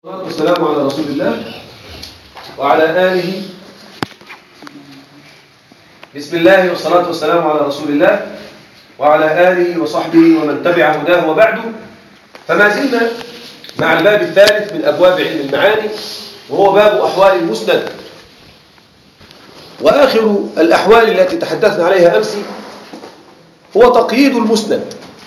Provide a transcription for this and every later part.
والصلاة والسلام على رسول الله وعلى آله. بسم الله والصلاة والسلام على رسول الله وعلى آله وصحبه ومن تبع هداه وبعد. فما زلنا مع الباب الثالث من أبواب علم المعاني، وهو باب أحوال المسند. وآخر الأحوال التي تحدثنا عليها أمس هو تقييد المسند.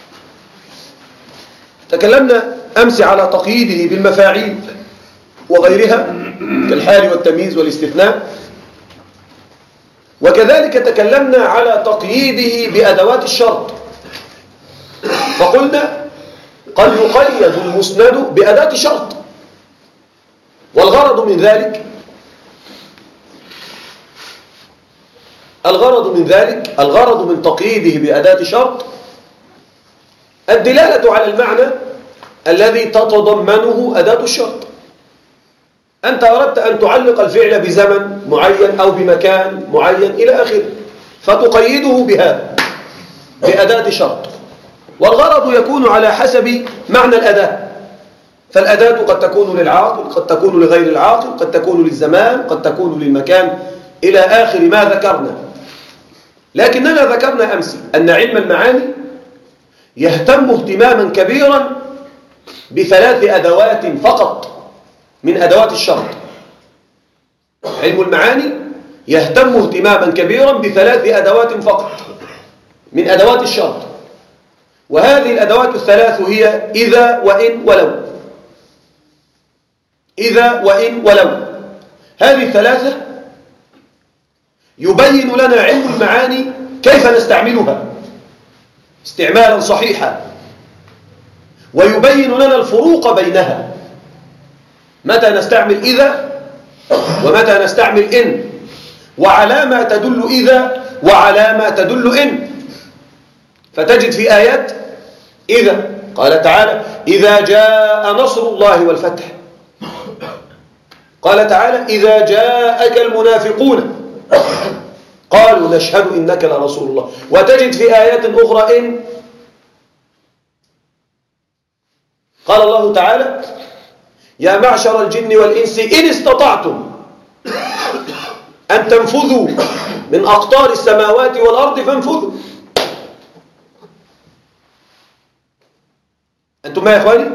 تكلمنا أمس على تقييده بالمفاعيل وغيرها كالحال والتمييز والاستثناء، وكذلك تكلمنا على تقييده بأدوات الشرط، فقلنا قد يقيد المسند بأداة شرط، والغرض من تقييده بأداة شرط الدلالة على المعنى الذي تتضمنه أداة الشرط. أنت أردت أن تعلق الفعل بزمن معين أو بمكان معين إلى آخره، فتقيده بهذا بأداة شرط، والغرض يكون على حسب معنى الأداة. فالأداة قد تكون للعاقل، قد تكون لغير العاقل، قد تكون للزمان، قد تكون للمكان إلى آخر ما ذكرنا. لكننا ذكرنا أمس أن علم المعاني يهتم اهتماما كبيرا بثلاث أدوات فقط من أدوات الشرط. علم المعاني يهتم اهتماما كبيرا بثلاث أدوات فقط من أدوات الشرط، وهذه الأدوات الثلاث هي إذا وإن ولو. إذا وإن ولو، هذه الثلاثة يبين لنا علم المعاني كيف نستعملها استعمالا صحيحا، ويبين لنا الفروق بينها، متى نستعمل إذا ومتى نستعمل إن، وعلى ما تدل إذا وعلى ما تدل إن. فتجد في آيات إذا قال تعالى إذا جاء نصر الله والفتح، قال تعالى إذا جاءك المنافقون قالوا نشهد إنك لرسول الله. وتجد في آيات أخرى إن، قال الله تعالى يا معشر الجن والإنس إن استطعتم أن تنفذوا من أقطار السماوات والأرض فانفذوا. أنتم ما يا إخواني؟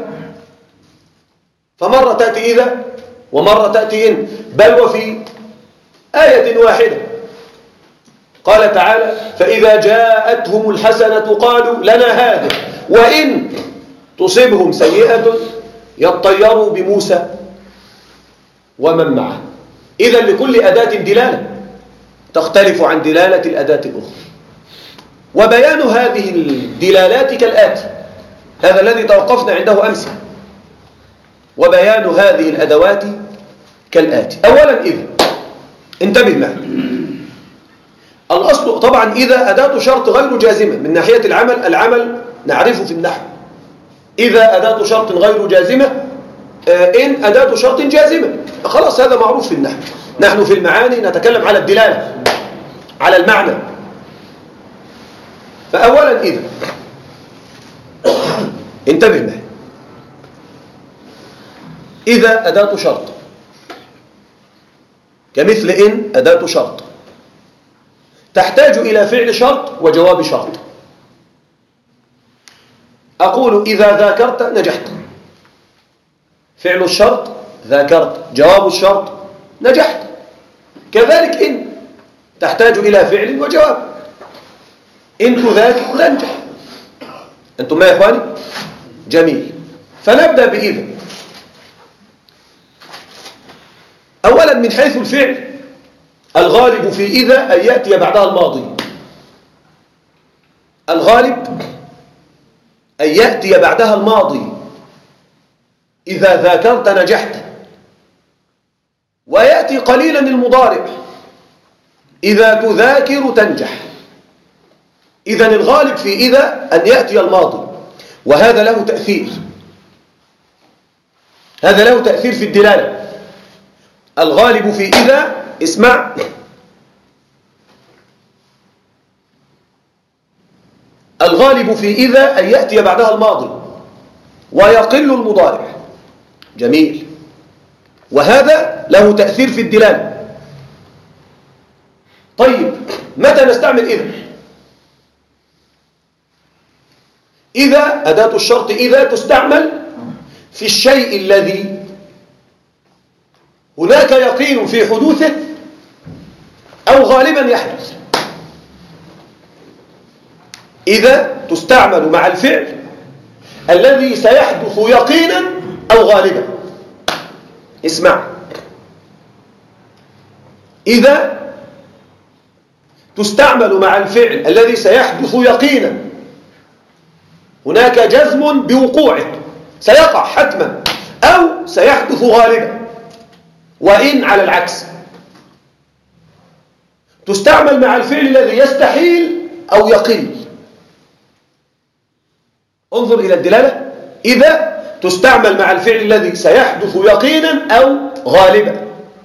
فمرة تأتي إذا ومرة تأتي إن، بل وفي آية واحدة قال تعالى فإذا جاءتهم الحسنة قالوا لنا هذه وإن تصبهم سيئة يطيروا بموسى ومن معه. إذن لكل أداة دلالة تختلف عن دلالة الأداة الأخرى، وبيان هذه الدلالات كالآتي، هذا الذي توقفنا عنده أمس. وبيان هذه الأدوات كالآتي. أولا إذا، انتبه معي، الأصل طبعا إذا أداة شرط غير جازمة من ناحية العمل نعرفه في النحو. إذا أداة شرط غير جازمة، إن أداة شرط جازمة، خلاص هذا معروف في النحو. نحن في المعاني نتكلم على الدلالة، على المعنى. فأولا إذا، انتبه معي، إذا أداة شرط كمثل إن أداة شرط تحتاج إلى فعل شرط وجواب شرط. أقول إذا ذاكرت نجحت، فعل الشرط ذاكرت، جواب الشرط نجحت. كذلك إن تحتاج إلى فعل وجواب، إن تذاكر تنجح. أنتم ما يا إخواني؟ جميل. فنبدأ بإذا. أولا من حيث الفعل، الغالب في إذا أن يأتي بعدها الماضي. الغالب أن يأتي بعدها الماضي. إذا ذاكرت نجحت. ويأتي قليلا المضارع، إذا تذاكر تنجح. إذن الغالب في إذا أن يأتي الماضي، وهذا له تأثير، هذا له تأثير في الدلالة. الغالب في إذا، اسمع، الغالب في إذا أن يأتي بعدها الماضي ويقل المضارع. جميل. وهذا له تأثير في الدلالة. طيب متى نستعمل إذا أداة الشرط إذا تستعمل في الشيء الذي هناك يقين في حدوثه أو غالبا يحدث. إذا تستعمل مع الفعل الذي سيحدث يقينا أو غالبا. اسمع، إذا تستعمل مع الفعل الذي سيحدث يقينا، هناك جزم بوقوعه، سيقع حتما أو سيحدث غالبا، وإن على العكس. تستعمل مع الفعل الذي يستحيل أو يقل. انظر إلى الدلالة. إذا تستعمل مع الفعل الذي سيحدث يقينا أو غالبا،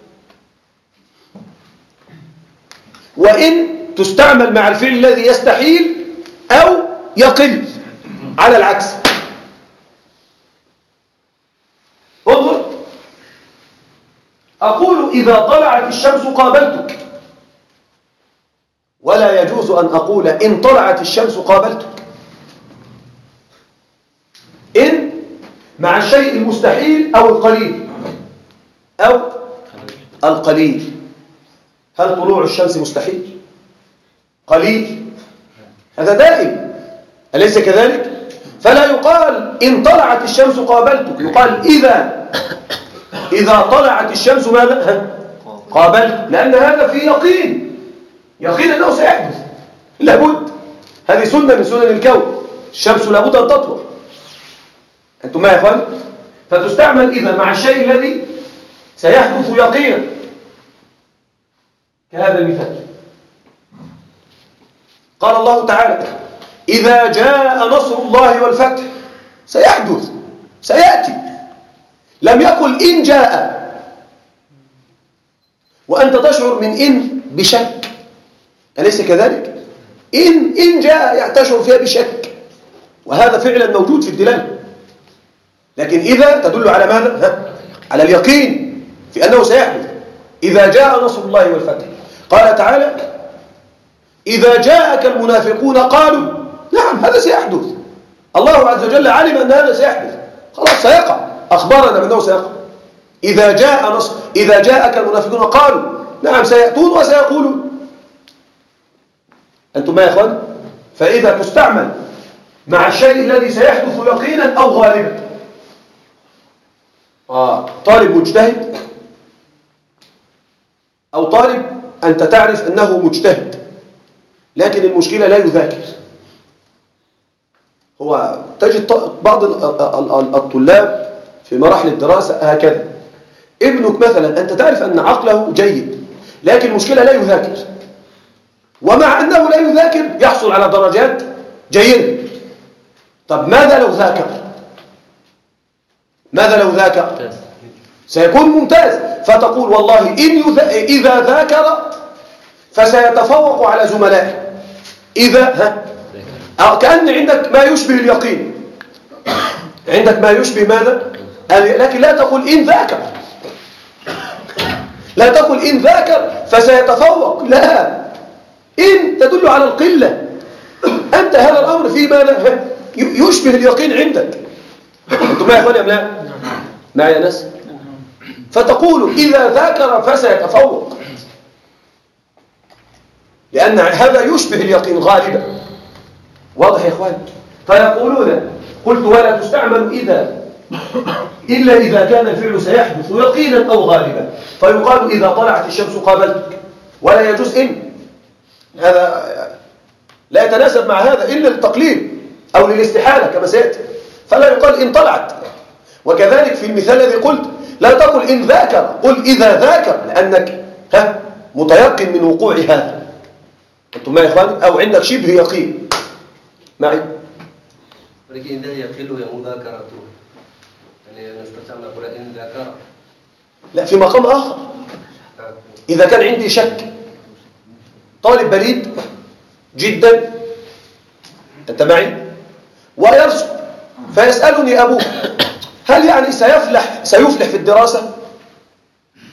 وإن تستعمل مع الفعل الذي يستحيل أو يقل على العكس. انظر، أقول إذا طلعت الشمس قابلتك، ولا يجوز أن أقول إن طلعت الشمس قابلتك. إن مع الشيء المستحيل أو القليل أو القليل. هل طلوع الشمس مستحيل؟ قليل؟ هذا دائم، أليس كذلك؟ فلا يقال إن طلعت الشمس قابلتك، يقال إذا طلعت الشمس ماذا؟ قابلتك، لأن هذا في يقين أنه سيحدث لابد. هذه سنة من سنن الكون، الشمس لابد أن تطلع. أنتم ما يا أخوان؟ فتستعمل إذا مع الشيء الذي سيحدث يقينا، كهذا المثال. قال الله تعالى: إذا جاء نصر الله والفتح. سيحدث، سيأتي. لم يقل إن جاء، وأنت تشعر من إن بشك، أليس كذلك؟ إن جاء تشعر فيها بشك، وهذا فعلا موجود في الدلالة. لكن إذا تدل على ماذا؟ على اليقين في أنه سيحدث. إذا جاء نصر الله والفتح. قال تعالى: إذا جاءك المنافقون قالوا. نعم، هذا سيحدث. الله عز وجل علم أن هذا سيحدث، خلاص سيقع، أخبرنا بأنه سيقع. إذا جاءك المنافقون قالوا. نعم، سيأتون وسيقولون. أنتم ما يا إخوان؟ فإذا تستعمل مع الشيء الذي سيحدث يقينا أو غالبا. طالب مجتهد أو طالب أنت تعرف أنه مجتهد، لكن المشكلة لا يذاكر. هو تجد بعض الطلاب في مراحل الدراسة هكذا. ابنك مثلا أنت تعرف أن عقله جيد، لكن المشكلة لا يذاكر، ومع أنه لا يذاكر يحصل على درجات جيدة. طب ماذا لو ذاكر؟ سيكون ممتاز. فتقول والله إذا ذاكر فسيتفوق على زملائه. كأن عندك ما يشبه اليقين، عندك ما يشبه ماذا؟ لكن لا تقول إن ذاكر، لا تقول إن ذاكر فسيتفوق، لا، إن تدل على القلة. أنت هذا الأمر في ماذا؟ يشبه اليقين عندك. أنتم ما يا أخواني أم لا؟ معي يا ناس؟ فتقول إذا ذاكر فسيتفوق، لأن هذا يشبه اليقين غالبا. واضح يا إخواني؟ فيقولون: قلت ولا تستعمل إلا إذا كان الفعل سيحدث يقينا أو غالبا، فيقال إذا طلعت الشمس قابلتك، ولا يجوز إن. هذا لا يتناسب مع هذا إلا للتقليل أو للاستحالة كما سيأتي، فلا يقال إن طلعت. وكذلك في المثال الذي قلت لا تقل إن ذاكر، قل إذا ذاكر، لأنك متيقن من وقوع هذا. أنتم ما يا إخواني؟ أو عندك شبه يقين معي. ولكن إذا يقل يا مذاكرته، يعني نستطيع أن نقول إن ذاكر. لا، في مقام آخر. إذا كان عندي شك، طالب بليد جدا، أنت معي، ويرسب، فيسألني أبوه: هل يعني سيفلح في الدراسة؟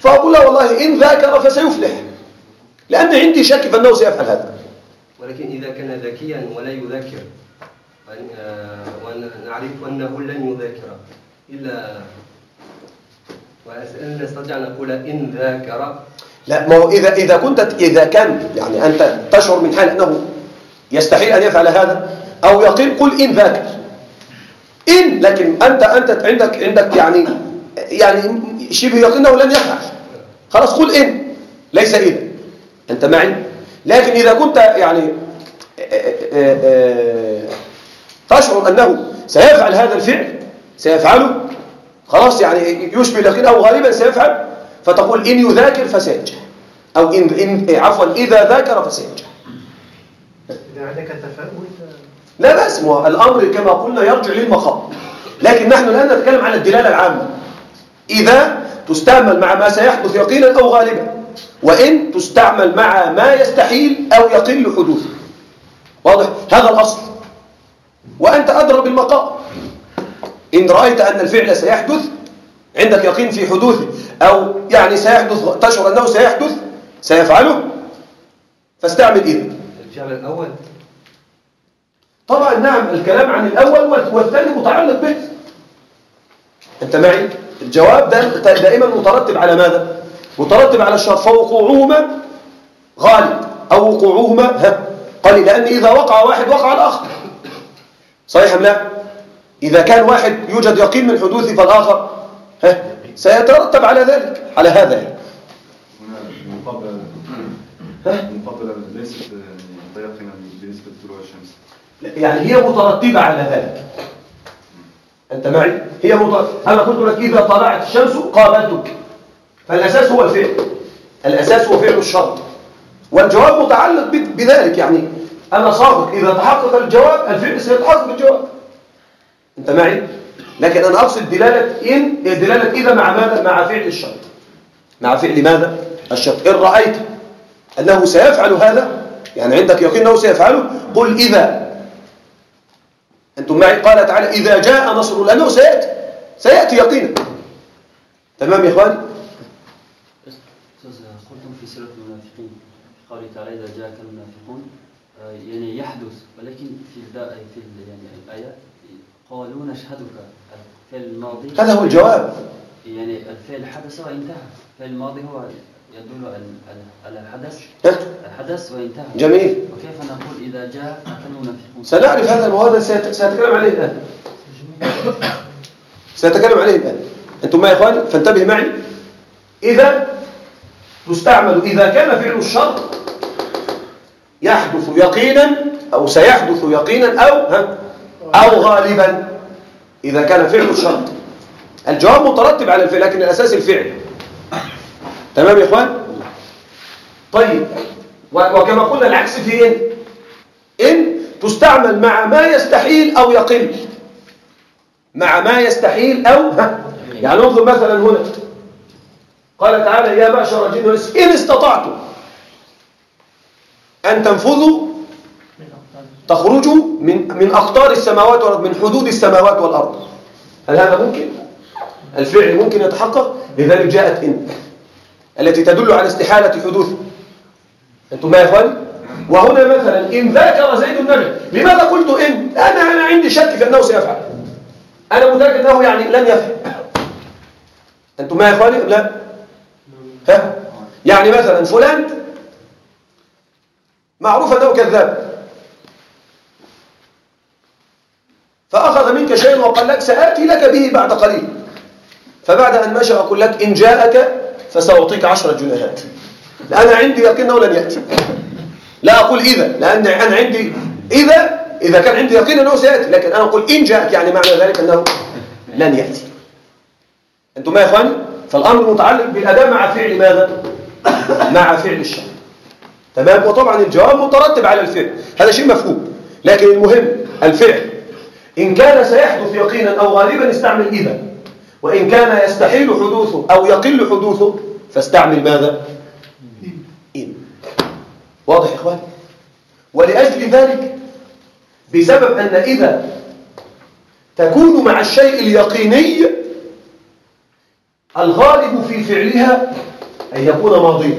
فأقول له والله إن ذاكر فسيفلح، لأن عندي شك في أنه سيفعل هذا. ولكن إذا كان ذكيا ولا يذاكر ونعرف أنه لن يذاكر إلا وأن نستطيع أن نقول إن ذاكر. لا، ما هو إذا كان يعني أنت تشعر من حال أنه يستحيل أن يفعل هذا أو يقل، قل إن ذاكر إن، لكن أنت عندك يعني شبه يقين أنه لن يفعل، خلاص قل إن ليس إذا. أنت معي؟ لكن إذا كنت يعني تشعر أنه سيفعل هذا الفعل، سيفعله خلاص، يعني يشبه اليقين أو غالبا سيفعل، فتقول إن يذاكر فسينجح، أو إذا ذاكر فسينجح. إذا عندك تفاؤل لا بأس، الأمر كما قلنا يرجع للمقام، لكن نحن الآن نتكلم على الدلالة العامة. إذا تستعمل مع ما سيحدث يقينا أو غالبا، وإن تستعمل مع ما يستحيل أو يقل حدوثه. واضح؟ هذا الأصل، وأنت أدرى بالمقام. إن رأيت أن الفعل سيحدث، عندك يقين في حدوثه، أو يعني سيحدث، تشعر أنه سيحدث سيفعله، فاستعمل إذا. الفعل الأول طبعا نعم، الكلام عن الأول والثاني متعلق به. أنت معي؟ الجواب دائما مترتب على ماذا؟ مترتب على الشرط، فوقوعهما غالب أو وقوعهما قليل، لأن إذا وقع واحد وقع الآخر. صحيح أم لا؟ إذا كان واحد يوجد يقين من حدوثه فالآخر سيترتب على ذلك، على هذا يعني. المقابلة ليست متيقنة بالنسبة لطلوع الشمس، يعني هي مترتبة على ذلك. أنت معي؟ هي أنا قلت لك إذا طلعت الشمس قابلتك، فالأساس هو الفعل، الأساس هو فعل الشرط، والجواب متعلق بذلك. يعني أنا صادق، إذا تحقق الجواب الفعل سيتحقق بالجواب. أنت معي؟ لكن أنا أقصد دلالة إذا مع ماذا؟ مع فعل الشرط، مع فعل ماذا؟ الشرط. إن رأيت أنه سيفعل هذا، يعني عندك يقين أنه سيفعله، قل إذا. أنتم معي؟ قال تعالى إذا جاء نصر، لأنه سيأتي يقينا. تمام يا إخواني؟ قلتم في سورة المنافقين في قوله تعالى إذا جاءك المنافقون، يعني يحدث، ولكن في الآيات قالوا نشهدك. الفعل الماضي هذا هو الجواب، يعني الفعل حدث وانتهى، الفعل الماضي هو يدل على الحدث وانتهى. جميل. وكيف نقول إذا جاء المنافقون؟ سنعرف هذا، وهذا سأتكلم عليه الآن. سأتكلم عليه الآن. أنتم معي يا إخواني؟ فانتبه معي. إذا تستعمل إذا كان فعل الشرط يحدث يقينا أو سيحدث يقينا أو غالبا. إذا كان فعل الشرط الجواب مترتب على الفعل، لكن الأساس الفعل. تمام يا إخوان؟ طيب، وكما قلنا العكس في إن تستعمل مع ما يستحيل أو يقل، مع ما يستحيل أو يعني انظر مثلا هنا قال تعالى يا معشر الجن والإنس إن استطعتم أن تنفذوا تخرجوا من أقطار السماوات والأرض، من حدود السماوات والأرض. هل هذا ممكن؟ الفعل ممكن يتحقق، لذلك جاءت إن التي تدل على استحالة حدوثه. أنتم ما يا إخواني؟ وهنا مثلا إن ذاكر زيد النجم، لماذا قلت إن؟ أنا عندي شك في أنه سيفعل، أنا متأكد أنه يعني لن يفعل. أنتم ما يا إخواني؟ لا. يعني مثلا فلان معروف أنه كذاب، فأخذ منك شيء وقال لك سآتي لك به بعد قليل، فبعد أن مشى أقول لك إن جاءك فسأعطيك 10 جنيهات. أنا عندي يقين أنه لن يأتي، لا أقول إذا، لأن أنا عندي إذا كان عندي يقين أنه سيأتي، لكن أنا أقول إن جاءك، يعني معنى ذلك أنه لن يأتي. أنتم ما يا إخواني؟ فالأمر متعلق بالأداء مع فعل ماذا؟ مع فعل الشرط. تمام؟ وطبعا الجواب مترتب على الفعل، هذا شيء مفهوم، لكن المهم الفعل إن كان سيحدث يقينا أو غالبا استعمل إذا، وإن كان يستحيل حدوثه أو يقل حدوثه فاستعمل ماذا؟ إن. واضح يا إخوان؟ ولأجل ذلك بسبب أن إذا تكون مع الشيء اليقيني الغالب في فعلها أن يكون ماضيا.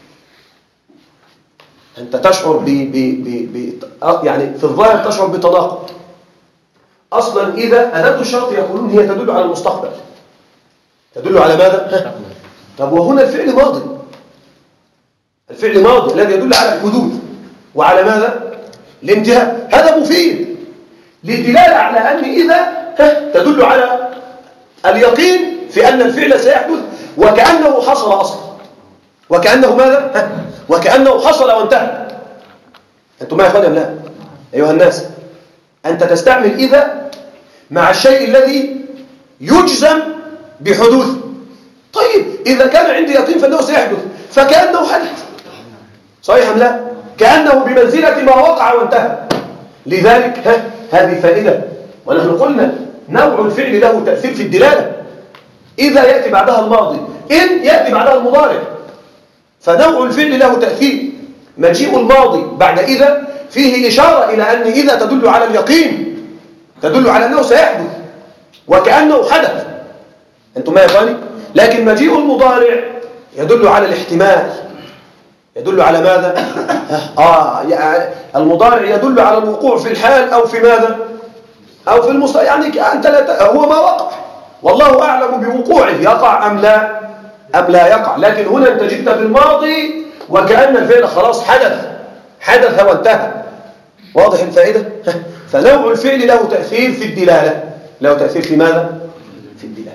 أنت تشعر يعني في الظاهر تشعر بتناقض. أصلا إذا أداة الشرط يقولون هي تدل على المستقبل، تدل على ماذا؟ طب وهنا الفعل ماضي، الفعل ماضي الذي يدل على الحدوث وعلى ماذا؟ الانتهاء. هذا مفيد للدلالة على أن إذا تدل على اليقين في أن الفعل سيحدث وكأنه حصل أصلا، وكأنه ماذا؟ وكأنه حصل وانتهى. أنتم ما يا أخواني أم لا؟ أيها الناس، أنت تستعمل إذا مع الشيء الذي يجزم بحدوثه. طيب إذا كان عندي يقين فإنه سيحدث فكأنه حدث، صحيح أم لا؟ كأنه بمنزلة ما وقع وانتهى. لذلك هذه فائدة. ونحن قلنا نوع الفعل له تأثير في الدلالة. إذا يأتي بعدها الماضي، إن يأتي بعدها المضارع، فنوع الفعل له تأثير. مجيء الماضي بعد إذا فيه إشارة إلى أن إذا تدل على اليقين، تدل على أنه سيحدث وكأنه حدث. أنتم ما يفعلي؟ لكن مجيء المضارع يدل على الاحتمال، يدل على ماذا؟ يعني المضارع يدل على الوقوع في الحال أو في ماذا؟ أو في المستقبل. يعني أنت هو ما وقع والله أعلم بوقوعه، يقع أم لا يقع. لكن هنا أنت جئت بالماضي وكأن الفعل خلاص حدث وانتهى. واضح الفائدة؟ فنوع الفعل له تأثير في الدلالة. له تأثير في ماذا؟ في الدلالة.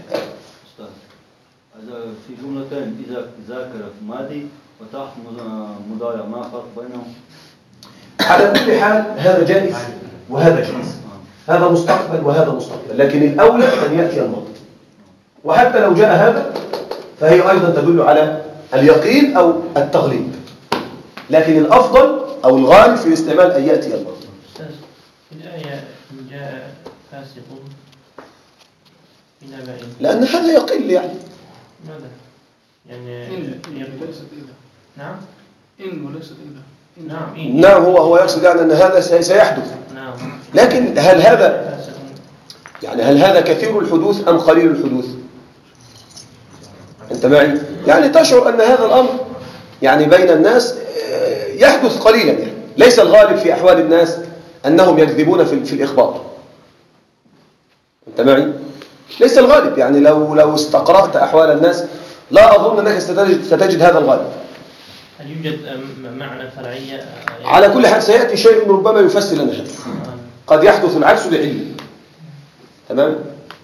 في جملتين إذا ذاكر في ماضي وتحت مضارع، ما فرق بينهم؟ على كل حال هذا جائز وهذا جائز، هذا مستقبل وهذا مستقبل، لكن الأولى أن يأتي الماضي. وحتى لو جاء هذا فهي أيضا تدل على اليقين أو التغليب، لكن الأفضل أو الغالب في الاستعمال أن يأتي الماضي. في الآية إن جاء فاسق إلى بعيد، لأن هذا يقل يعني. ماذا؟ يعني نعم إن وليست إذا. نعم نعم، هو يقصد يعني أن هذا سيحدث. نعم. لكن هل هذا كثير الحدوث أم قليل الحدوث؟ أنت معي؟ يعني تشعر أن هذا الأمر يعني بين الناس يحدث قليلا، يعني ليس الغالب في أحوال الناس أنهم يكذبون في الإخبار. أنت معي؟ ليس الغالب، يعني لو استقرأت أحوال الناس لا أظن أنك ستجد هذا الغالب. هل يوجد معنى فرعية؟ على كل حال سيأتي شيء ربما يفسر لنا هذا. قد يحدث العكس لعلة. تمام؟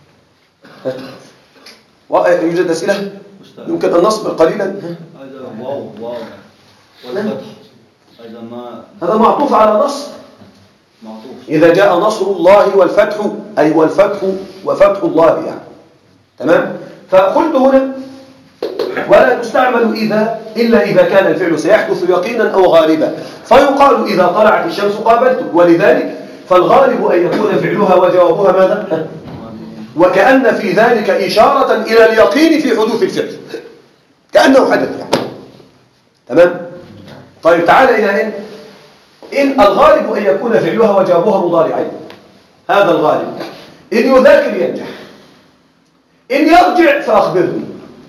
يوجد أسئلة؟ يمكن أن نصبر قليلا. هذا واو والفتح، هذا معطوف على نص. معطوف. إذا جاء نصر الله والفتح، أي والفتح وفتح الله يعني. تمام؟ فقلت هنا ولا تستعمل إذا إلا إذا كان الفعل سيحدث يقينا أو غالبا، فيقال إذا طلعت الشمس قابلت، ولذلك فالغالب أن يكون فعلها وجوابها ماذا؟ وكأن في ذلك إشارة إلى اليقين في حدوث الفعل، كأنه حدث يعني. تمام؟ طيب تعال إلى إن الغالب أن يكون فعلها وجوابها مضارعين، هذا الغالب. إن يذاكر ينجح، إن يرجع فأخبرني.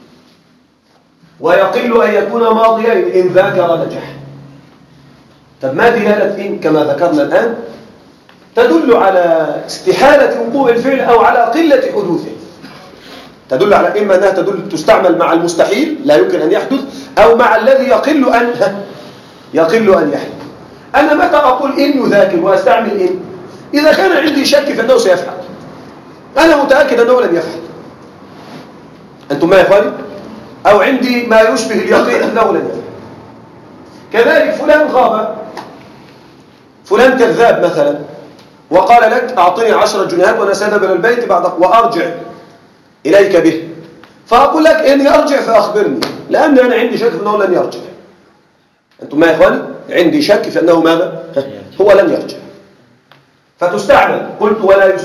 ويقل أن يكون ماضيين، إن ذاكر نجح. طب ما دلالة إن كما ذكرنا الآن؟ تدل على استحالة وقوع الفعل أو على قلة حدوثه. تدل على إما أنها تستعمل مع المستحيل لا يمكن أن يحدث، أو مع الذي يقل أن يحدث. أنا متى أقول إن يذاكر وأستعمل إن؟ إذا كان عندي شك في أنه سيفعل، أنا متأكد أنه لن يفعل. أنتم ما يفعل؟ أو عندي ما يشبه اليقين أنه لن يفعل. كذلك فلان غاب، فلان كذاب مثلا، وقال لك أعطني 10 جنيهات وأنا سأذهب إلى البيت وأرجع إليك به، فأقول لك إن يرجع فأخبرني، لأن أنا عندي شك في أنه لن يرجع. أنتم ما يا إخواني؟ عندي شك في أنه ماذا؟ هو لن يرجع. فتستعمل، قلت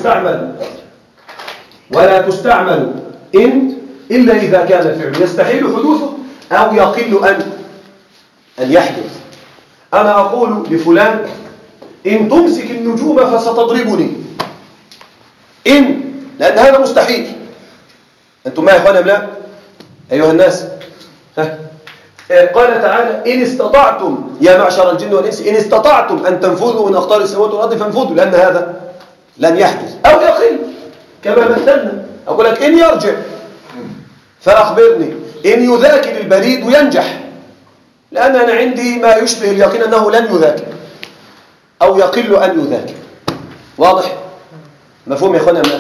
ولا تستعمل إن إلا إذا كان الفعل يستحيل حدوثه أو يقل أن يحدث. أنا أقول لفلان إن تمسك النجوم فستضربني، إن، لأن هذا مستحيل. أنتم ما يا إخواني أم لا؟ أيها الناس، قال تعالى إن استطعتم يا معشر الجن والإنس إن استطعتم أن تنفذوا من أقطار السماوات والأرض فانفذوا، لأن هذا لن يحدث أو يقل كما مثلنا. أقول لك إن يرجع فأخبرني، إن يذاكر البريد ينجح، لأن أنا عندي ما يشبه اليقين أنه لن يذاكر أو يقل أن يذاكر. واضح؟ مفهوم يا أخوانا؟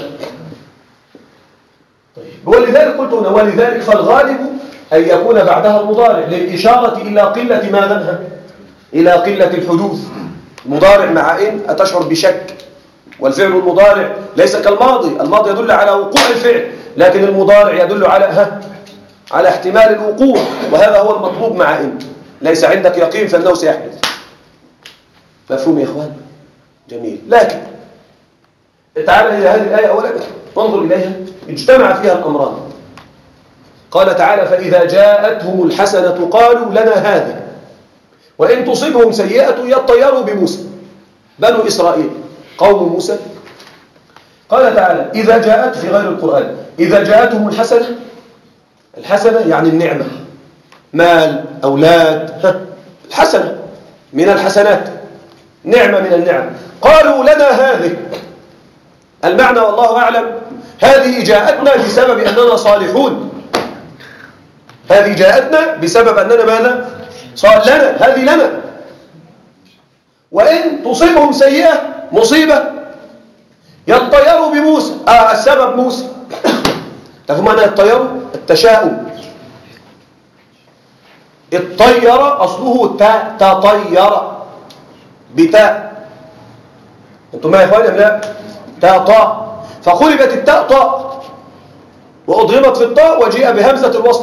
طيب، ولذلك قلت هنا ولذلك فالغالب أن يكون بعدها المضارع للإشارة إلى قلة ماذا؟ إلى قلة الحدوث. مضارع مع إن أتشعر بشك، والفعل المضارع ليس كالماضي. الماضي يدل على وقوع الفعل، لكن المضارع يدل على احتمال الوقوع، وهذا هو المطلوب مع إن. ليس عندك يقين فإنه سيحدث. مفهوم يا إخوان؟ جميل. لكن تعال إلى هذه الآية أولا وانظر إليها، اجتمع فيها الأمران. قال تعالى فإذا جاءتهم الحسنة قالوا لنا هذا وإن تصبهم سيئة يطيروا بموسى. بنو إسرائيل قوم موسى. قال تعالى إذا جاءت في غير القرآن إذا جاءتهم الحسنة يعني النعمة، مال، أولاد، الحسنة من الحسنات، نعمة من النعم. قالوا لنا هذه. المعنى والله أعلم هذه جاءتنا بسبب أننا صالحون. هذه جاءتنا بسبب أننا ماذا؟ لنا، هذه لنا. وإن تصيبهم سيئة مصيبة يطيروا بموسى. السبب موسى. تفهم معنى الطير؟ التشاؤم. الطير أصله تطير بتاء. أنتم ما يا إخواني؟ لا، تاء طاء، فقلبت التاء طاء وأضغمت في الطاء وجيء بهمزة الوصل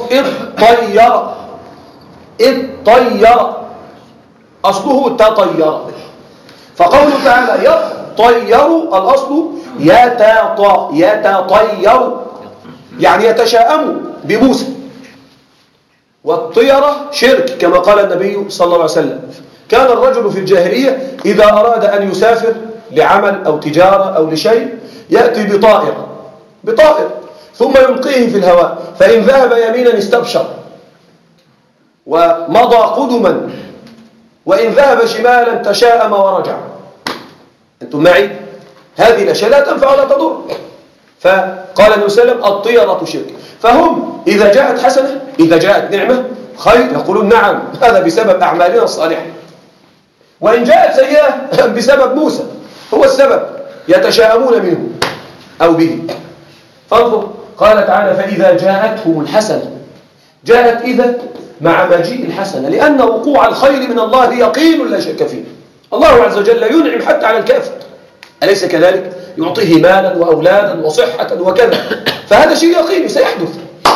الطير أصله تطير. فقوله تعالى يطير الأصل يتطير يعني يتشاءم بموسى. والطيرة شرك كما قال النبي صلى الله عليه وسلم. كان الرجل في الجاهلية إذا أراد أن يسافر لعمل أو تجارة أو لشيء يأتي بطائر ثم يلقيه في الهواء، فإن ذهب يمينا استبشر ومضى قدما، وإن ذهب شمالا تشاءم ورجع. أنتم معي؟ هذه الأشياء لا تنفع ولا تضر. فقال النبي صلى الله عليه وسلم الطيرة شرك. فهم إذا جاءت حسنة، إذا جاءت نعمة خير، يقولون نعم هذا بسبب أعمالنا الصالحة. وإن جاءت سيئة بسبب موسى هو السبب، يتشاءمون منه أو به. فانظر قال تعالى فإذا جاءتهم الحسنة. جاءت إذا مع مجيء الحسنة، لأن وقوع الخير من الله يقين لا شك فيه. الله عز وجل ينعم حتى على الكافر، أليس كذلك؟ يعطيه مالا وأولادا وصحة وكذا، فهذا شيء يقيني سيحدث.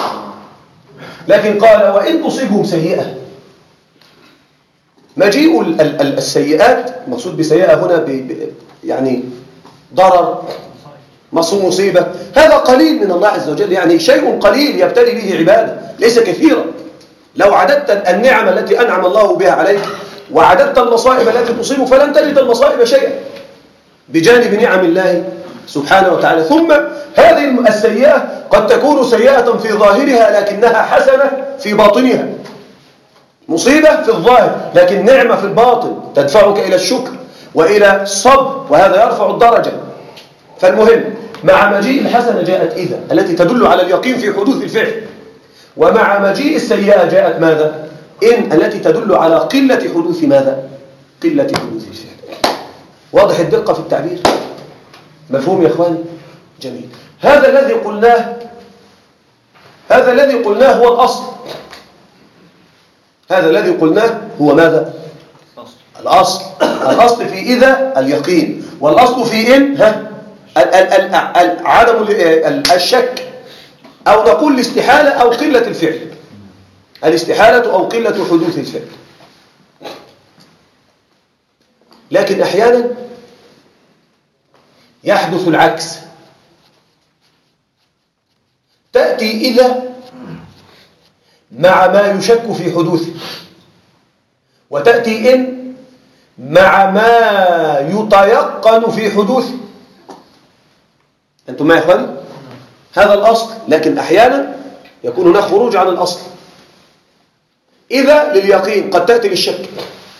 لكن قال وإن تصيبهم سيئة. مجيء السيئات، مقصود بسيئة هنا يعني ضرر، مصيبة، هذا قليل من الله عز وجل، يعني شيء قليل يبتلي به عباده، ليس كثيرا. لو عددت النعم التي أنعم الله بها عليك وعددت المصائب التي تصيبك فلن تجد المصائب شيئا بجانب نعم الله سبحانه وتعالى. ثم هذه السيئة قد تكون سيئة في ظاهرها لكنها حسنة في باطنها. مصيبة في الظاهر لكن نعمة في الباطن تدفعك إلى الشكر وإلى الصبر، وهذا يرفع الدرجة. فالمهم مع مجيء الحسنة جاءت إذا التي تدل على اليقين في حدوث الفعل، ومع مجيء السيئة جاءت ماذا؟ إن التي تدل على قلة حدوث ماذا؟ قلة حدوث الفعل. واضح الدقة في التعبير؟ مفهوم يا إخواني؟ جميل. هذا الذي قلناه هو الأصل. هذا الذي قلناه هو ماذا؟ الأصل في إذا اليقين، والأصل في إن عدم الشك، أو نقول الاستحالة أو قلة الفعل. الاستحالة أو قلة حدوث الفعل. لكن أحيانا يحدث العكس. تأتي إذا مع ما يشك في حدوثه، وتأتي إن مع ما يتيقن في حدوثه. أنتم معي يا إخواني؟ هذا الأصل. لكن أحيانا يكون هناك خروج عن الأصل. إذا لليقين قد تأتي للشك.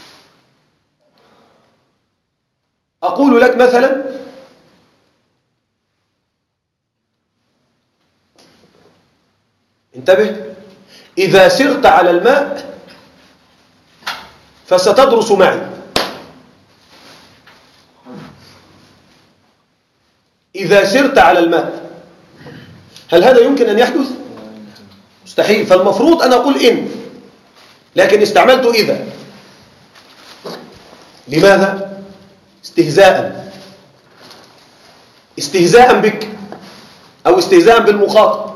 أقول لك مثلا انتبه، إذا سرت على الماء فستدرس معي. إذا سرت على الماء، هل هذا يمكن أن يحدث؟ مستحيل. فالمفروض أن أقول إن، لكن استعملت إذا. لماذا؟ استهزاء بك أو استهزاء بالمخاطب.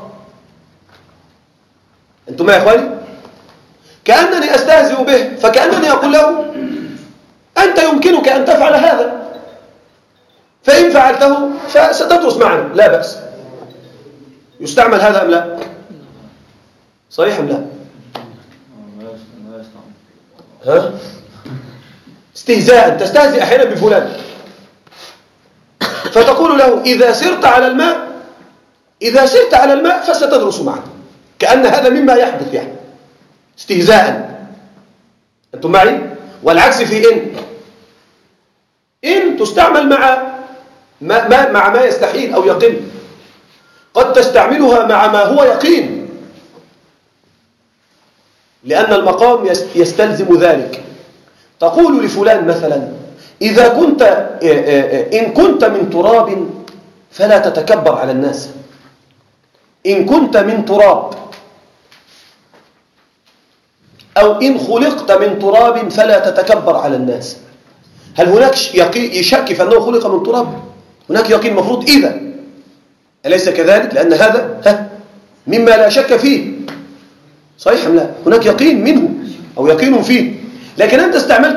أنتم يا إخواني؟ كأنني أستهزئ به، فكأنني أقول له أنت يمكنك أن تفعل هذا، فإن فعلته فستدرس معنا، لا بأس. يستعمل هذا أم لا؟ صحيح أم لا؟ ها؟ استهزاء، تستهزئ أحيانا بفلان، فتقول له إذا سرت على الماء فستدرس معنا، كأن هذا مما يحدث يعني استهزاء. أنتم معي؟ والعكس في إن تستعمل مع ما يستحيل أو يقل. قد تستعملها مع ما هو يقين، لأن المقام يستلزم ذلك. تقول لفلان مثلا إن كنت من تراب فلا تتكبر على الناس. إن كنت من تراب، أو إن خلقت من تراب فلا تتكبر على الناس. هل هناك شك في أنه خلق من تراب؟ هناك يقين مفروض إذا، أليس كذلك؟ لأن هذا مما لا شك فيه، صحيح أم لا؟ هناك يقين منه أو يقين فيه، لكن أنت استعملت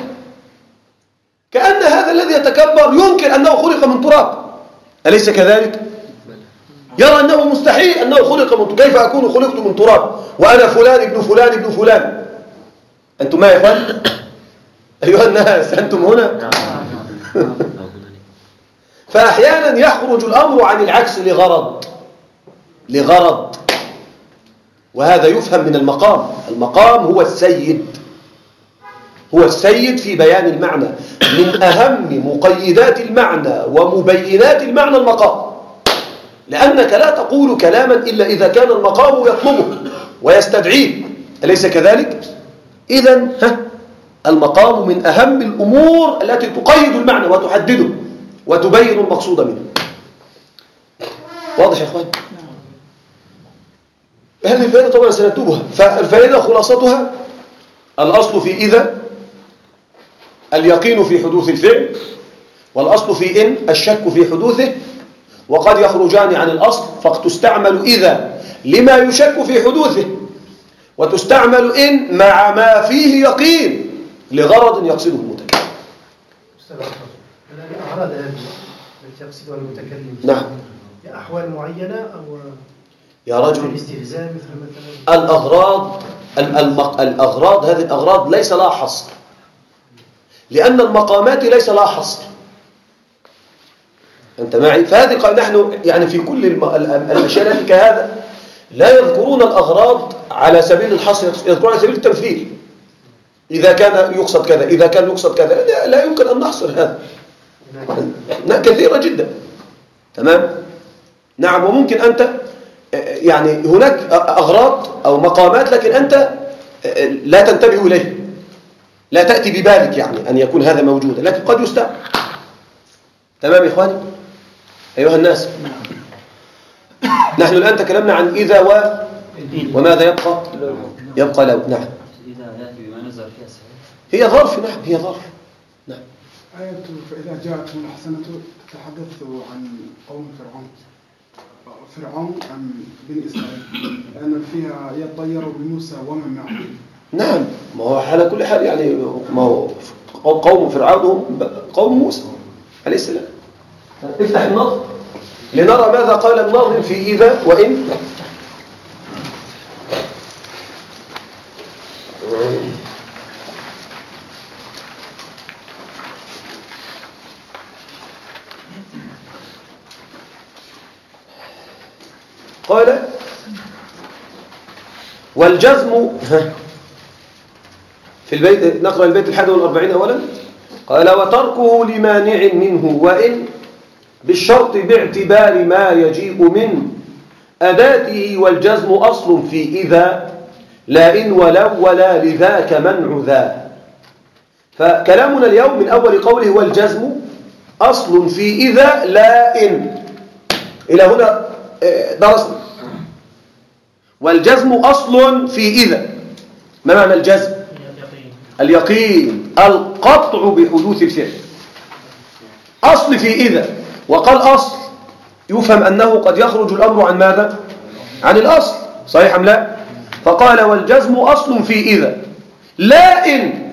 كأن هذا الذي يتكبر ينكر أنه خلق من تراب، أليس كذلك؟ يرى أنه مستحيل أنه خلق من تراب. كيف أكون خلقت من تراب وأنا فلان ابن فلان ابن فلان؟ أنتم ما يا إخوان؟ أيها الناس أنتم هنا؟ فأحيانا يخرج الأمر عن العكس لغرض، وهذا يفهم من المقام. المقام هو السيد في بيان المعنى. من أهم مقيدات المعنى ومبينات المعنى المقام، لأنك لا تقول كلاما إلا إذا كان المقام يطلبه ويستدعيه، أليس كذلك؟ إذن المقام من أهم الأمور التي تقيد المعنى وتحدده وتبين المقصود منه. واضح يا إخوان؟ هذه الفائدة طبعا سنكتبها. فالفائدة خلاصتها: الأصل في إذا اليقين في حدوث الفعل، والأصل في إن الشك في حدوثه، وقد يخرجان عن الأصل، فتستعمل إذا لما يشك في حدوثه، وتستعمل إن مع ما فيه يقين لغرض يقصده المتكلم. الأعراض هذه التي يقصدها المتكلم، نعم، أحوال معينة أو يا رجل الاستهزاء مثل الأغراض هذه الأغراض ليس لها حصر، لأن المقامات ليس لها حصر. أنت معي؟ فهذه نحن يعني في كل الأشياء التي كهذا لا يذكرون الأغراض على سبيل الحصر، يذكرون على سبيل التمثيل. إذا كان يقصد كذا، إذا كان يقصد كذا، لا يمكن أن نحصر هذا. كثيرة جدا. تمام؟ نعم. وممكن أنت يعني هناك أغراض أو مقامات لكن أنت لا تنتبه إليه، لا تأتي ببالك يعني أن يكون هذا موجودا، لكن قد يستعمل. تمام يا إخواني؟ أيها الناس، نحن الآن تكلمنا عن إذا وماذا يبقى؟ يبقى لو. نعم. إذا يأتي بما نزل فيها السبب. هي ظرف. نعم، هي ظرف. نعم. آية فإذا جاءتهم الحسنة تتحدث عن قوم فرعون عن بني إسرائيل، لأن فيها يطيروا بموسى ومن معه. نعم، ما هو على كل حال يعني ما هو قوم فرعون هم قوم موسى عليه السلام. افتح النظر لنرى ماذا قال الناظم في إذا وإن. قال والجزم في البيت، نقرأ البيت 41 أولا. قال وتركه لمانع منه وإن بالشرط باعتبار ما يجيء من أداته، والجزم أصل في إذا لا إن ولو ولا لذاك منع ذا. فكلامنا اليوم من أول قوله والجزم أصل في إذا لا إن، إلى هنا درسنا. والجزم أصل في إذا، ما معنى الجزم؟ اليقين، القطع بحدوث الفعل. أصل في إذا، وقال أصل يفهم أنه قد يخرج الأمر عن ماذا؟ عن الأصل، صحيح أم لا؟ فقال والجزم أصل في إذا لا إن.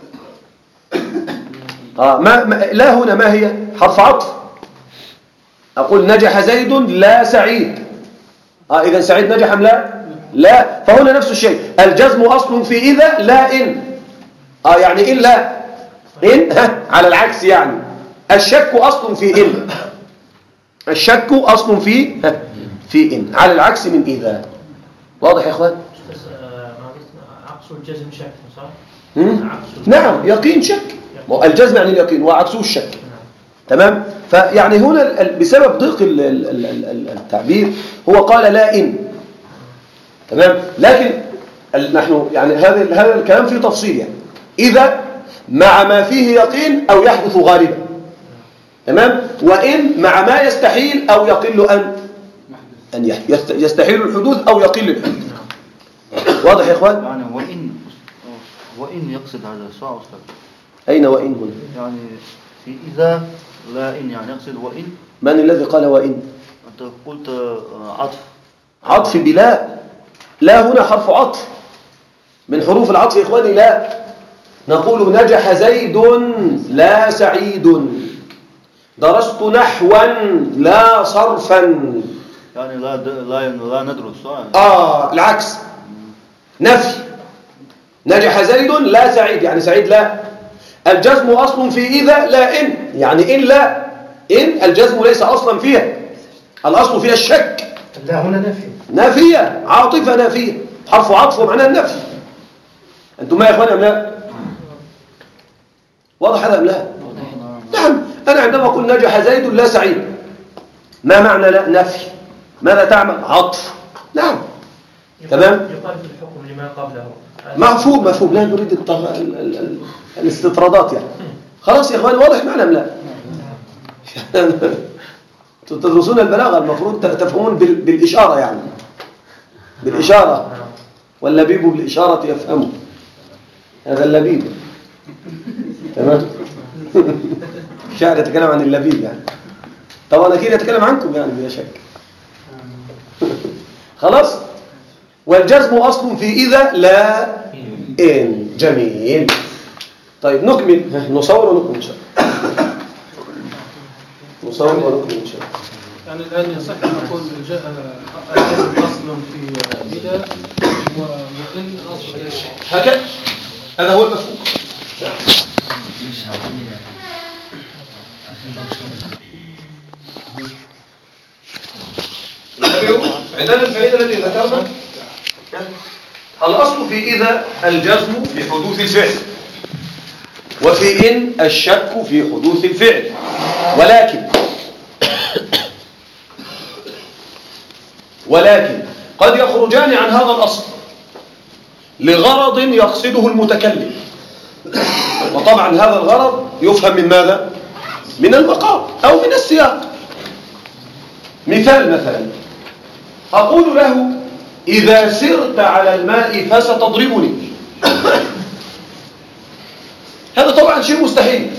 لا هنا ما هي؟ حرف عطف. أقول نجح زيد لا سعيد. إذا سعيد نجح أم لا؟ لا. فهنا نفس الشيء، الجزم أصل في إذا لا إن. يعني إن لا إن على العكس، يعني الشك أصل في إن، الشك أصل في إن على العكس من إذا. واضح يا إخوان؟ عكس الجزم شك صح؟ نعم، يقين شك. الجزم يعني اليقين وعكسه الشك. تمام؟ فيعني هنا بسبب ضيق التعبير هو قال لا إن. تمام؟ لكن نحن يعني هذا الكلام فيه تفصيل، يعني إذا مع ما فيه يقين أو يحدث غالبا. تمام؟ وإن مع ما يستحيل أو يقل أن يستحيل الحدوث أو يقل الحدوث. واضح يا إخوان؟ يعني وإن يقصد هذا صح أستاذ؟ أين وإن هنا؟ يعني في إذا لا إن، يعني يقصد وإن. من الذي قال وإن؟ أنت قلت عطف بلا. لا هنا حرف عطف من حروف العطف يا إخواني. لا نقول نجح زيد لا سعيد، درست نحوا لا صرفا. يعني لا ندرس صح؟ العكس، نفي. نجح زيد لا سعيد، يعني سعيد لا. الجزم أصل في إذا لا إن، يعني إن لا إن الجزم ليس أصلا فيها، الأصل فيها الشك. لا هنا نفي، نافية، عاطفة نافية، حرف عطف ومعناه النفي. أنتم ما يا إخواني أم لا؟ واضح هذا أم لا؟ نعم. أنا عندما أقول نجح زيد لا سعيد، ما معنى لا؟ نفي. ماذا تعمل؟ عطف. نعم. تمام؟ يقال في الحكم لما قبله. مفهوم. لا نريد الاستطرادات يعني. خلاص يا إخواني، واضح معنى أم لا؟ تدرسون البلاغة، المفروض تفهمون بالإشارة، يعني بالإشارة. واللبيب بالإشارة يفهمه. هذا اللبيب. تمام. شاعر يتكلم عن اللبيب يعني. طبعا أكيد يتكلم عنكم يعني بلا شك. خلاص. والجزم أصل في إذا لا إن. جميل. طيب نكمل، نصور ونكمل إن شاء الله. نصور ونكمل إن شاء الله. يعني الآن يصح أن نقول جاء الجزم أصل في إذا وإن أصل في الشك. هكذا هذا هو المفهوم. عندنا الفائدة التي ذكرنا، الأصل في إذا الجزم في حدوث الفعل، وفي إن الشك في حدوث الفعل. ولكن قد يخرجان عن هذا الأصل لغرض يقصده المتكلم، وطبعا هذا الغرض يفهم من ماذا؟ من المقام أو من السياق. مثال مثلا أقول له إذا سرت على الماء فستضربني. هذا طبعا شيء مستحيل،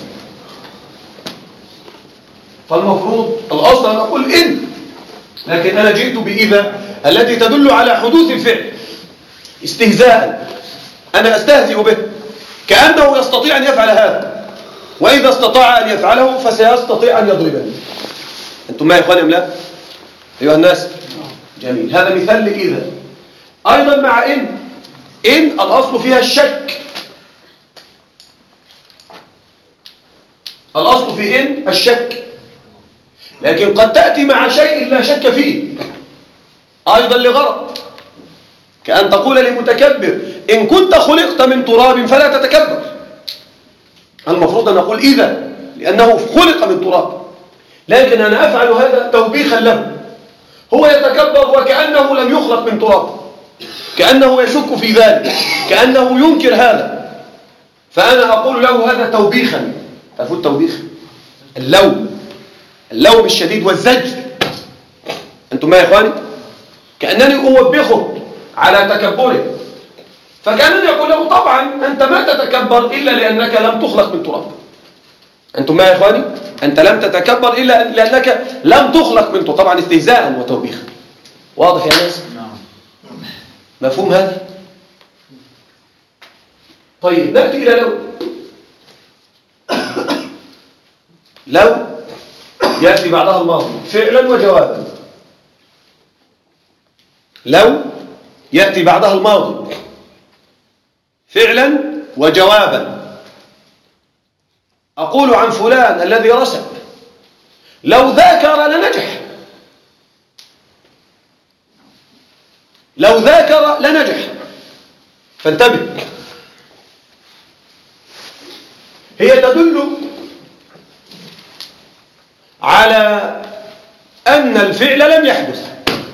فالمفروض الأصل أن أقول إن، لكن أنا جئت بإذا التي تدل على حدوث الفعل استهزاء. أنا أستهزئ به كأنه يستطيع أن يفعل هذا، وإذا استطاع أن يفعله فسيستطيع أن يضربني. أنتم ما يا إخواني أم لا؟ أيها الناس، جميل. هذا مثال لإذا. أيضا مع إن الأصل فيها الشك. الأصل في إن الشك، لكن قد تأتي مع شيء لا شك فيه أيضا لغرض. كأن تقول لمتكبر إن كنت خلقت من تراب فلا تتكبر. المفروض أن نقول إذا، لأنه خلق من تراب، لكن أنا أفعل هذا توبيخا له. هو يتكبر وكأنه لم يخلق من تراب، كأنه يشك في ذلك، كأنه ينكر هذا، فأنا أقول له هذا توبيخا. تعرفوا التوبيخ؟ اللوم الشديد والزجر. أنتم ما يا إخواني؟ كأنني أوبخه على تكبره، فكأنني أقول له طبعا أنت ما تتكبر إلا لأنك لم تخلق من تراب. أنتم ما يا إخواني؟ أنت لم تتكبر إلا لأنك لم تخلق من تراب. طبعا استهزاء وتوبيخا. واضح يا ناس؟ نعم. مفهوم هذا؟ طيب نأتي إلى لو يأتي بعدها الماضي فعلا وجوابا. لو يأتي بعدها الماضي فعلا وجوابا. أقول عن فلان الذي رسب لو ذاكر لنجح. لو ذاكر لنجح. فانتبه، هي تدل على أن الفعل لم يحدث،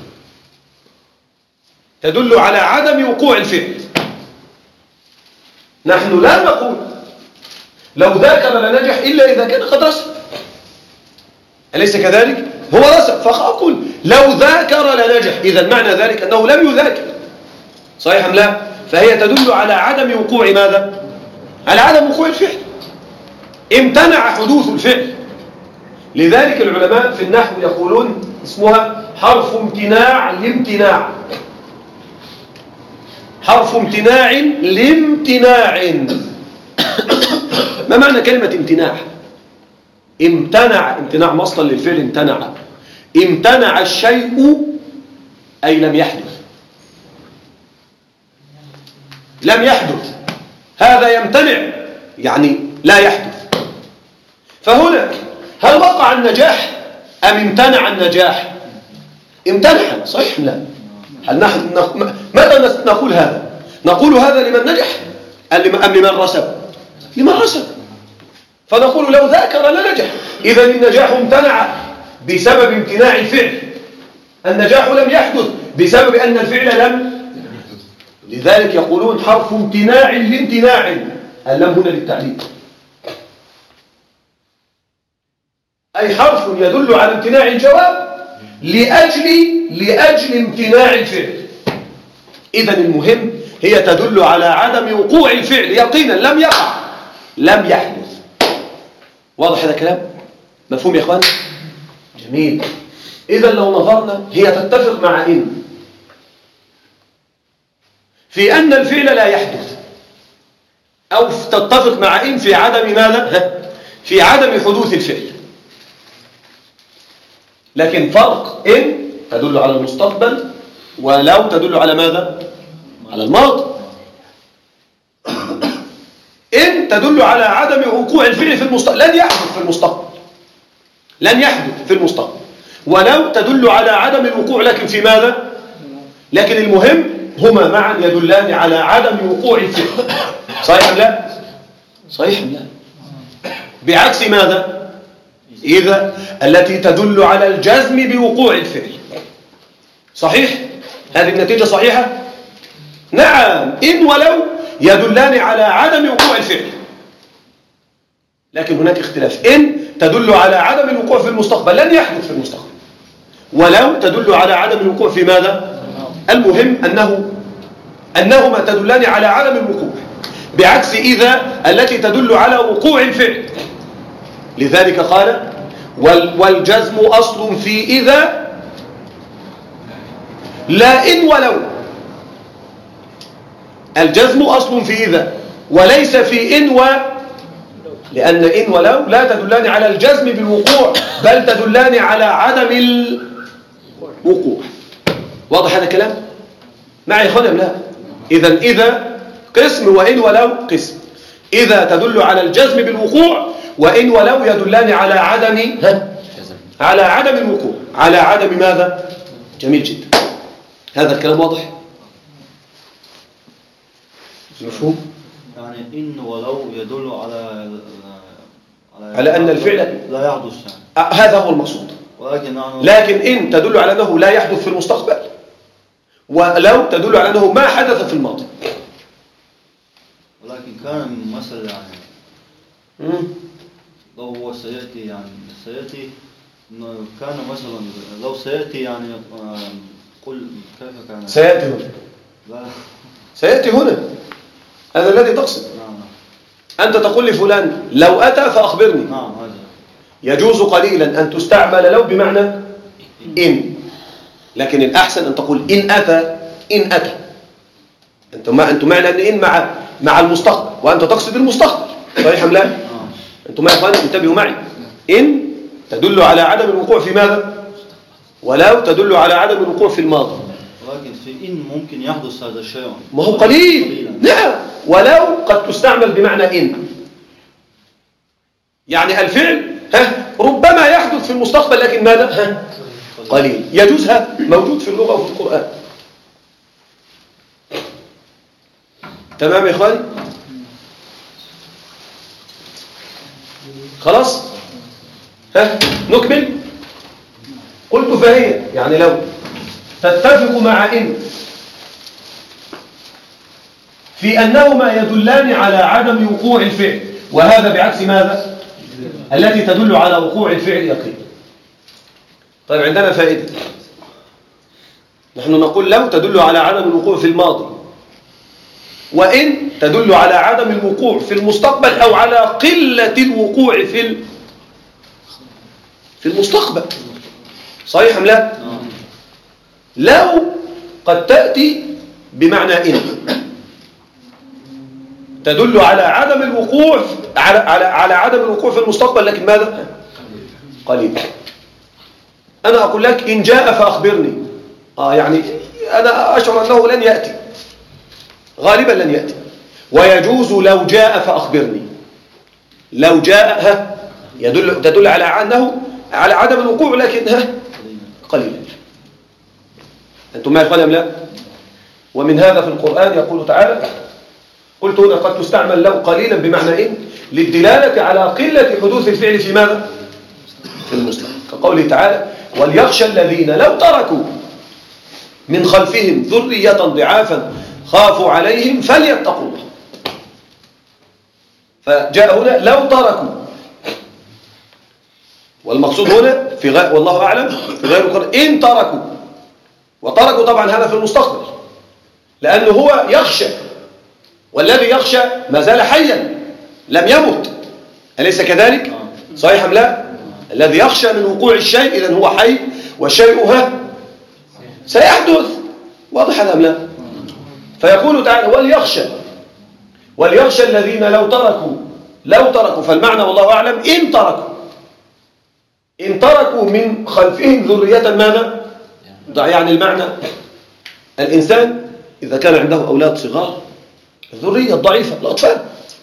تدل على عدم وقوع الفعل. نحن لا نقول لو ذاكر لنجح إلا إذا كان قد رسب، أليس كذلك؟ هو رسب فأقول لو ذاكر لنجح، إذا معنى ذلك أنه لم يذاكر. صحيح أم لا؟ فهي تدل على عدم وقوع ماذا؟ على عدم وقوع الفعل، امتنع حدوث الفعل. لذلك العلماء في النحو يقولون اسمها حرف امتناع لامتناع. حرف امتناع لامتناع. ما معنى كلمة امتناع؟ امتناع مصدر للفعل امتنع. امتنع الشيء أي لم يحدث. لم يحدث، هذا يمتنع يعني لا يحدث. فهنا هل وقع النجاح أم امتنع النجاح؟ امتنع. صحيح لا؟ هل نحن متى نقول هذا؟ نقول هذا لمن نجح أم لمن رسب؟ لمن رسب. فنقول لو ذاكر لنجح. إذا النجاح امتنع بسبب امتناع الفعل، النجاح لم يحدث بسبب أن الفعل لم. لذلك يقولون حرف امتناع لامتناع. اللام هنا للتعليل، أي حرف يدل على امتناع الجواب لأجل امتناع الفعل. إذن المهم هي تدل على عدم وقوع الفعل يقينا، لم يقع، لم يحدث. واضح هذا الكلام؟ مفهوم يا إخوان؟ جميل. إذن لو نظرنا هي تتفق مع إن في أن الفعل لا يحدث، أو تتفق مع إن في عدم ماذا؟ في عدم حدوث الفعل. لكن فرق إن تدل على المستقبل ولو تدل على ماذا؟ على الماضي. إن تدل على عدم وقوع الفعل في المستقبل، لن يحدث في المستقبل، لن يحدث في المستقبل. ولو تدل على عدم الوقوع لكن في ماذا؟ لكن المهم هما معا يدلان على عدم وقوع الفعل. صحيح أم لا؟ صحيح أم لا؟ بعكس ماذا؟ إذا التي تدل على الجزم بوقوع الفعل. صحيح؟ هذه النتيجة صحيحة؟ نعم، إن ولو يدلان على عدم وقوع الفعل، لكن هناك اختلاف. إن تدل على عدم الوقوع في المستقبل، لن يحدث في المستقبل. ولو تدل على عدم الوقوع في ماذا؟ المهم أنهما تدلان على عدم الوقوع، بعكس إذا التي تدل على وقوع الفعل. لذلك قال والجزم أصل في إذا لا إن ولو. الجزم أصل في إذا وليس في إن لأن إن ولو لا تدلان على الجزم بالوقوع، بل تدلان على عدم الوقوع. واضح هذا الكلام؟ معي خلنا لا؟ إذا قسم وإن ولو قسم. إذا تدل على الجزم بالوقوع، وإن ولو يدلان على عدم الوقوع، على عدم ماذا؟ جميل جدا. هذا الكلام واضح؟ مفهوم؟ يعني إن ولو يدل على أن الفعل لا يحدث يعني. هذا هو المقصود. لكن إن تدل على أنه لا يحدث في المستقبل، ولو تدل على أنه ما حدث في الماضي. ولكن كان مثلا يعني لو هو سيأتي كان مثلا لو سيأتي يعني قل كيف كان سيأتي هنا. لا سيأتي هنا، هذا الذي تقصد. أنت تقول لفلان لو أتى فأخبرني. نعم. يجوز قليلا أن تستعمل لو بمعنى إن، لكن الأحسن أن تقول إن أتى. أنتم معنى أن إن مع المستقبل، وأنت تقصد المستقبل، صحيح أم لا؟ أنتم ما يا إخواني انتبهوا معي. إن تدل على عدم الوقوع في ماذا؟ ولو تدل على عدم الوقوع في الماضي. ولكن في إن ممكن يحدث هذا الشيء. ما هو قليل. نعم، ولو قد تستعمل بمعنى إن، يعني الفعل ربما يحدث في المستقبل، لكن ماذا؟ قليل. يجوزها، موجود في اللغة وفي القرآن. تمام يا إخواني؟ خلاص؟ نكمل. قلت فهي يعني لو تتفق مع إن في أنهما يدلان على عدم وقوع الفعل، وهذا بعكس ماذا؟ التي تدل على وقوع الفعل يقينا. طيب عندنا فائدة. نحن نقول لو تدل على عدم الوقوع في الماضي، وإن تدل على عدم الوقوع في المستقبل أو على قلة الوقوع في المستقبل. صحيح أم لا؟ لو قد تأتي بمعنى إن تدل على عدم الوقوع على عدم الوقوع في المستقبل، لكن ماذا؟ قليل. أنا أقول لك إن جاء فأخبرني. يعني أنا أشعر أنه لن يأتي، غالبا لن يأتي. ويجوز لو جاء فأخبرني. لو جاء تدل على أنه على عدم الوقوع، لكن قليلا. أنتم ما يقول أم لا؟ ومن هذا في القرآن يقول تعالى، قلت هنا قد تستعمل لو قليلا بمعنى إن للدلالة على قلة حدوث الفعل في ماذا؟ في المستقبل، كقوله تعالى وليخشى الذين لو تركوا من خلفهم ذرية ضعافا خافوا عليهم فليتقوا الله. فجاء هنا لو تركوا، والمقصود هنا والله أعلم في غير القرآن إن تركوا، وتركوا طبعا هذا في المستقبل، لأنه هو يخشى، والذي يخشى ما زال حيا لم يمت، أليس كذلك؟ صحيح أم لا؟ الذي يخشى من وقوع الشيء إذن هو حي، والشيء سيحدث. واضح هذا أم لا؟ فيقول تعالى وليخشى الذين لو تركوا، فالمعنى والله أعلم إن تركوا من خلفهم ذرية ماذا؟ يعني المعنى الإنسان إذا كان عنده أولاد صغار، الذرية الضعيفة، الأطفال،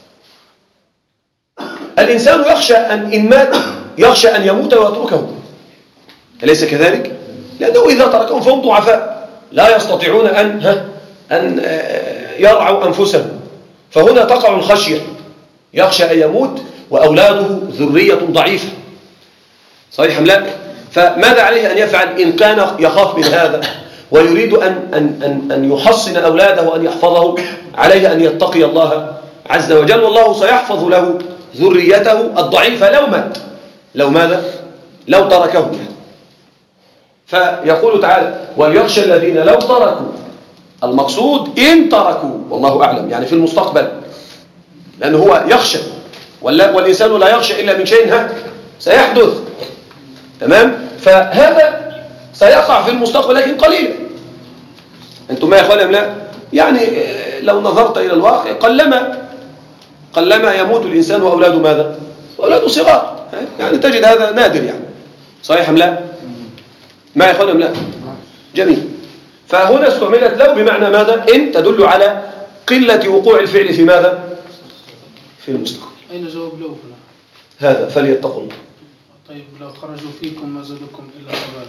الإنسان يخشى إن مات يخشى أن يموت ويتركه، أليس كذلك؟ لأنه إذا تركهم فهم ضعفاء لا يستطيعون أن يرعوا أنفسهم، فهنا تقع الخشية، يخشى أن يموت وأولاده ذرية ضعيفة. صحيح أم لا؟ فماذا عليه أن يفعل إن كان يخاف من هذا ويريد أن يحصن أولاده وأن يحفظه؟ عليه أن يتقي الله عز وجل، والله سيحفظ له ذريته الضعيفة لو مات، لو ماذا؟ لو تركه. فيقول تعالى وليخشى الذين لو تركوا، المقصود إن تركوا والله أعلم، يعني في المستقبل، لأنه هو يخشى، والإنسان لا يخشى إلا من شيء سيحدث. تمام؟ فهذا سيقع في المستقبل لكن قليلا. أنتم ما يا أخواني أم لا؟ يعني لو نظرت إلى الواقع قلما يموت الإنسان وأولاده ماذا؟ وأولاده صغار، يعني تجد هذا نادر يعني. صحيح أم لا؟ ما يا أخواني أم لا؟ جميل. فهنا استعملت لو بمعنى ماذا؟ إن تدل على قلة وقوع الفعل في ماذا؟ في المستقبل. أين جواب لو هنا؟ هذا فليتقوا الله. طيب لو خرجوا فيكم ما زادكم إلا خبالا.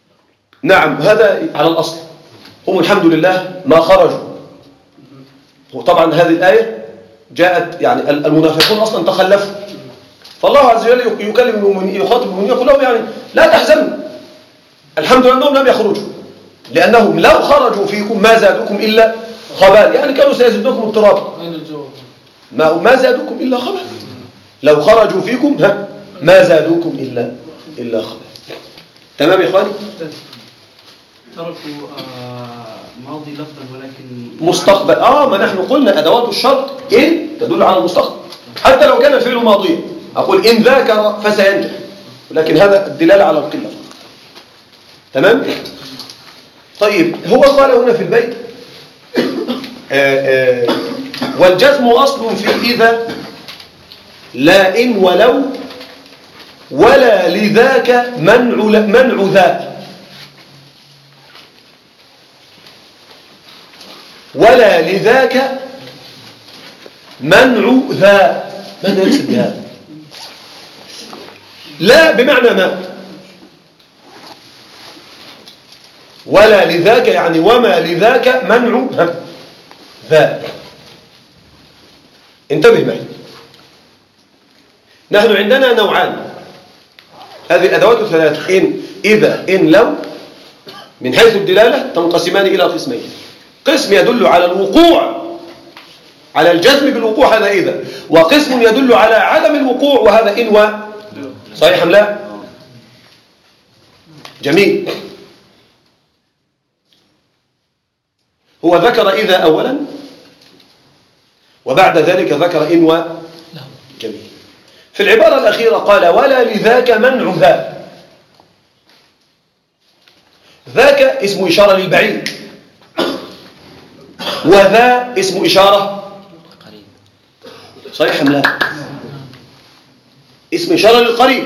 نعم، هذا على الأصل، هم الحمد لله ما خرجوا، وطبعا هذه الآية جاءت يعني المنافقون أصلا تخلفوا، فالله عز وجل يكلم المؤمنين، يخاطب المؤمنين يقول لهم يعني لا تحزنوا، الحمد لله أنهم لم يخرجوا، لأنهم لو خرجوا فيكم ما زادوكم إلا خبال، يعني كانوا سيزيدوكم اضطرابا. أين الجواب؟ ما زادوكم إلا خبال، لو خرجوا فيكم ما زادوكم إلا خبال. تمام يا إخواني؟ تركوا ماضي لفظا ولكن مستقبل. ما نحن قلنا أدوات الشرط إن تدل على المستقبل، حتى لو كان الفعل ماضيا أقول إن ذاكر فسينجح، ولكن هذا الدلالة على القلة. تمام؟ طيب هو قال هنا في البيت والجزم أصل في إذا لا إن ولو ولا لذاك منع ذا، ولا لذاك منع ذا. ماذا يقصد بهذا؟ لا بمعنى ما، ولا لذاك يعني وما لذاك منع ذا. انتبه معي، نحن عندنا نوعان، هذه الأدوات الثلاث إن إذا إن لو من حيث الدلالة تنقسمان إلى قسمين، قسم يدل على الوقوع على الجزم بالوقوع هذا إذا، وقسم يدل على عدم الوقوع وهذا إن و. صحيح أم لا؟ جميل. هو ذكر إذا أولا وبعد ذلك ذكر إن و. جميل. في العبارة الأخيرة قال ولا لذاك منع ذا. ذاك اسم إشارة للبعيد، وذا اسم إشارة صحيح أم لا؟ اسم إشارة للقريب.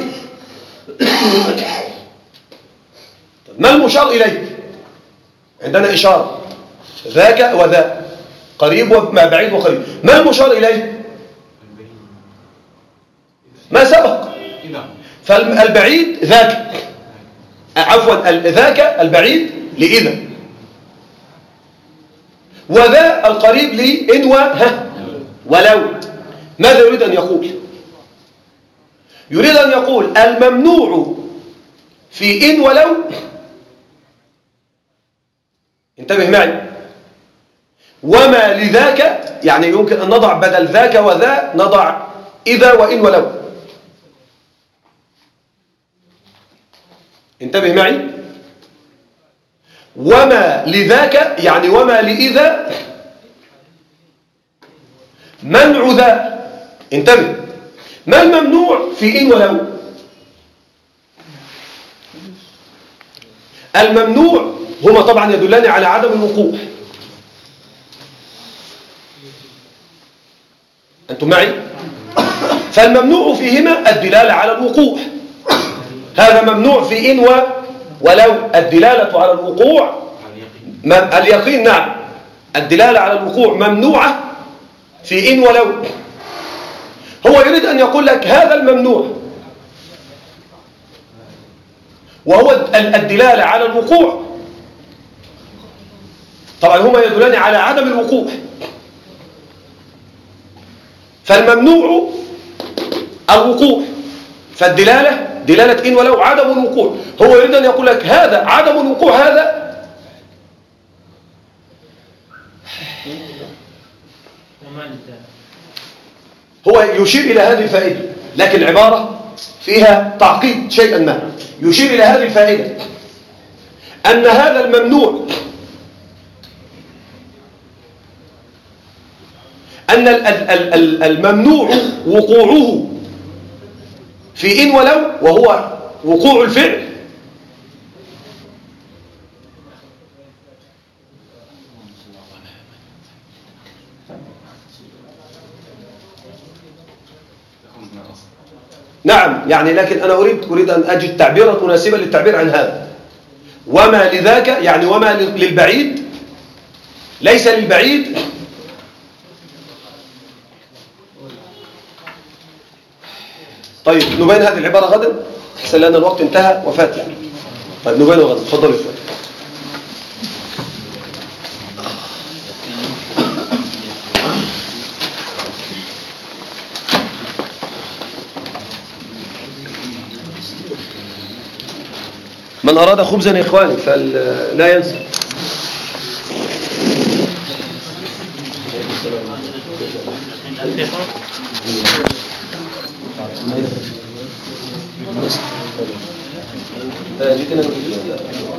ما المشار إليه؟ عندنا إشارة ذاك وذا، قريب وبعيد وقريب. ما المشار إليه؟ ما سبق. فالبعيد ذاك، عفوا ذاك البعيد لإذا، وذا القريب لإن ولو. ماذا يريد أن يقول؟ يريد أن يقول الممنوع في إن ولو، انتبه معي، وما لذاك يعني يمكن أن نضع بدل ذاك وذا نضع إذا وإن ولو. انتبه معي، وما لذاك يعني وما لإذا منع ذا. انتبه، ما الممنوع في إن ولو؟ الممنوع هما طبعا يدلان على عدم الوقوع. أنتم معي؟ فالممنوع فيهما الدلالة على الوقوع، هذا ممنوع في إن ولو، الدلالة على الوقوع اليقين. نعم، الدلالة على الوقوع ممنوعة في إن ولو. هو يريد أن يقول لك هذا الممنوع وهو الدلالة على الوقوع، طبعا هما يدلان على عدم الوقوع. فالممنوع الوقوع، فالدلالة دلالة إن ولو عدم الوقوع. هو يريد أن يقول لك هذا عدم الوقوع، هذا هو يشير إلى هذه الفائدة، لكن العبارة فيها تعقيد شيئا ما. يشير إلى هذه الفائدة أن هذا الممنوع، أن الممنوع وقوعه في إن ولو وهو وقوع الفعل نعم يعني، لكن أنا أريد أن أجد تعبيرا مناسبا للتعبير عن هذا. وما لذاك يعني وما للبعيد، ليس للبعيد طيب نبين هذه العبارة غدا، أحسن لأن الوقت انتهى وفات يعني. طيب نبينه غدا، تفضلوا يا اخوان. من أراد خبزا يا إخواني فلا ينسى. جيتنا